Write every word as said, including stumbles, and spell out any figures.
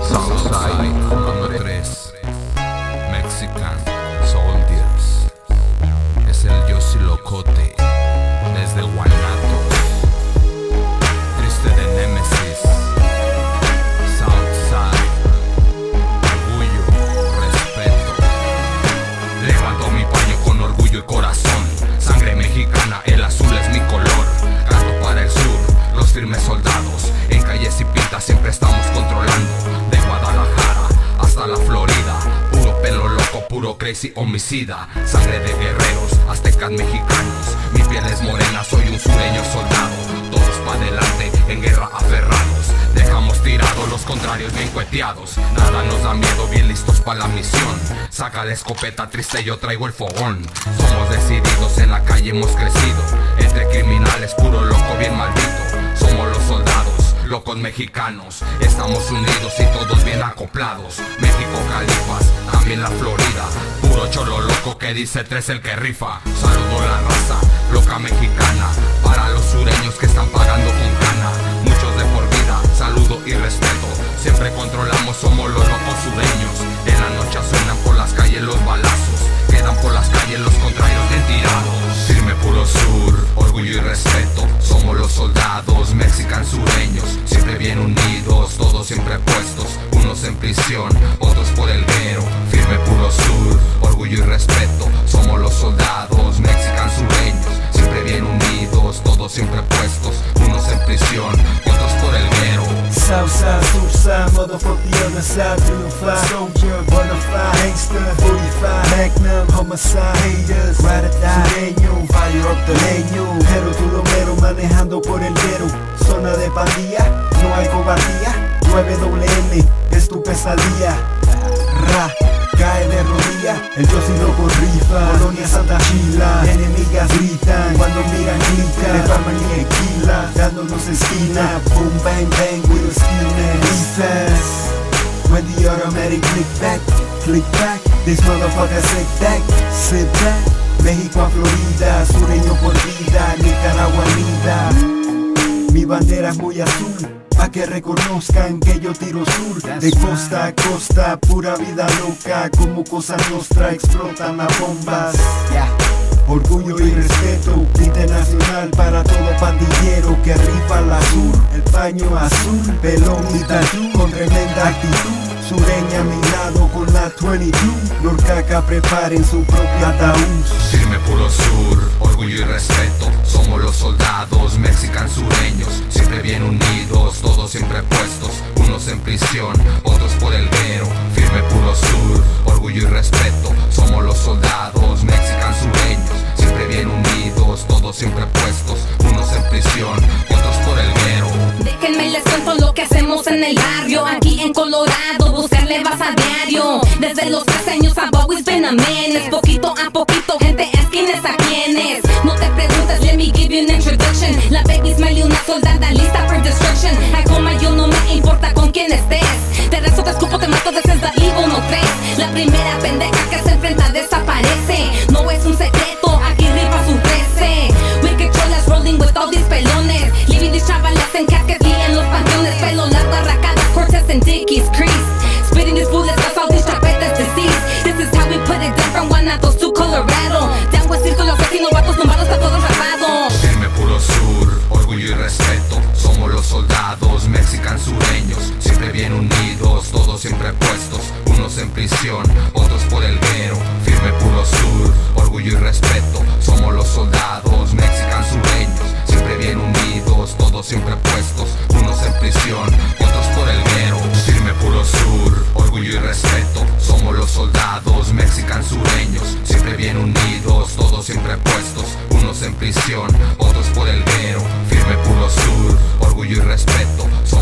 Southside, número tres, Mexican Soldiers. Es el Yossi Locote, desde Guanatos, triste de Nemesis. Southside, orgullo, respeto. Levanto mi paño con orgullo y corazón. Sangre mexicana, el azul es mi color. Canto para el sur, los firmes soldados. En calles y pintas siempre estamos controlando. De Guadalajara hasta la Florida, puro pelo loco, puro crazy homicida. Sangre de guerreros, aztecas mexicanos. Mi piel es morena, soy un sureño soldado. Todos pa' adelante, en guerra aferrados. Dejamos tirados los contrarios bien cueteados. Nada nos da miedo, bien listos pa' la misión. Saca la escopeta triste, yo traigo el fogón. Somos decididos, en la calle hemos crecido. Entre criminales, puro loco, bien maldito. Somos los soldados, locos mexicanos. Estamos unidos y todos bien acoplados. México, Califas, también la Florida. Puro cholo loco que dice tres el que rifa. Saludo la raza, loca mexicana. Para los sureños que están pagando con cana. Muchos de por vida, saludo y respeto. Siempre controlamos, somos los locos sureños. En la noche suenan por las calles los balazos. Quedan por las calles los contrarios bien tirados. Firme puro sur, orgullo y respeto. Somos los soldados, mexican sureños. Siempre bien unidos, todos siempre puestos. Unos en prisión, otros por el guero. Firme puro sur, orgullo y respeto. Somos los soldados, mexican sureños. Siempre bien unidos, todos siempre puestos. Unos en prisión, otros por el guero. Southside, Surfside, motherfuck the other side. Triunfa, soldier, bonafide, gangster, forty-five, magnum, homicide, haters, ride or die, sureño, fire up the leño. Pero tú lo mero manejando por el guero. Zona de pandilla, no hay cobardía. nueve doble N, es tu pesadilla. Ra, cae de rodilla, el Yossi Loco rifa. Colonia Santa Chila, enemigas gritan. Cuando miran gritan, de family Equila, dándonos esquina. Boom, bang, bang, with a skinner. Defense, when the automatic click back, click back. This motherfucker sit back, sit back. México a Florida, sureño por vida. Nicaragua vida. Mi bandera es muy azul, pa' que reconozcan que yo tiro sur. De costa a costa, pura vida loca. Como cosa nostra explotan las bombas. Orgullo y respeto internacional para todo pandillero que rifa la sur. El paño azul, pelón y tatú, con tremenda actitud. Sureña a mi lado con la veintidós. Norcaca preparen su propia ataúd. Firme puro sur, orgullo y respeto. Somos los soldados, mexican sureños. Siempre bien unidos, todos siempre puestos. Unos en prisión, otros por el guero. Firme puro sur, orgullo y respeto. Somos los soldados, mexican sureños. Siempre bien unidos, todos siempre puestos. Unos en prisión, otros por el guero. Déjenme les cuento lo que hacemos en el barrio. Aquí en Colorado, buscarle vas a diario. Desde los tres años I've always been a menace. Poquito a poquito, gente es quienes a quienes. No te preguntes, let me give you an introduction. La baby Smiley, una soldada lista for destruction. Ay, coma, yo no me importa con quién estés. Te rezo, te escupo, te mato, this is the evil, no crees. La primera pendeja que se enfrenta desaparece. No es un secreto, aquí rifa su trece. Wicked cholas rolling with all these pelones. Leaving these chavales en casquets y en los panteones. Pelo largo, arracadas, Cortez and Dickies crease. Spitting these bullets, cause all these chapetes disease. This is how we put it down from Guanatos to Colorado. Down with círculo asesino, vatos nombrados, está todo rapado. Firme puro sur, orgullo y respeto. Somos los soldados, mexican sureños. Siempre bien unidos, todos siempre puestos. Unos en prisión, otros por el guero. Firme puro sur, orgullo y respeto. Somos los soldados, mexican sureños. Siempre bien unidos, todos siempre puestos. Unos en prisión, otros por el guero. Firme puro sur, orgullo y respeto. Somos los soldados, mexican sureños. Siempre bien unidos, todos siempre puestos. Unos en prisión, otros por el guero. Firme puro sur, orgullo y respeto.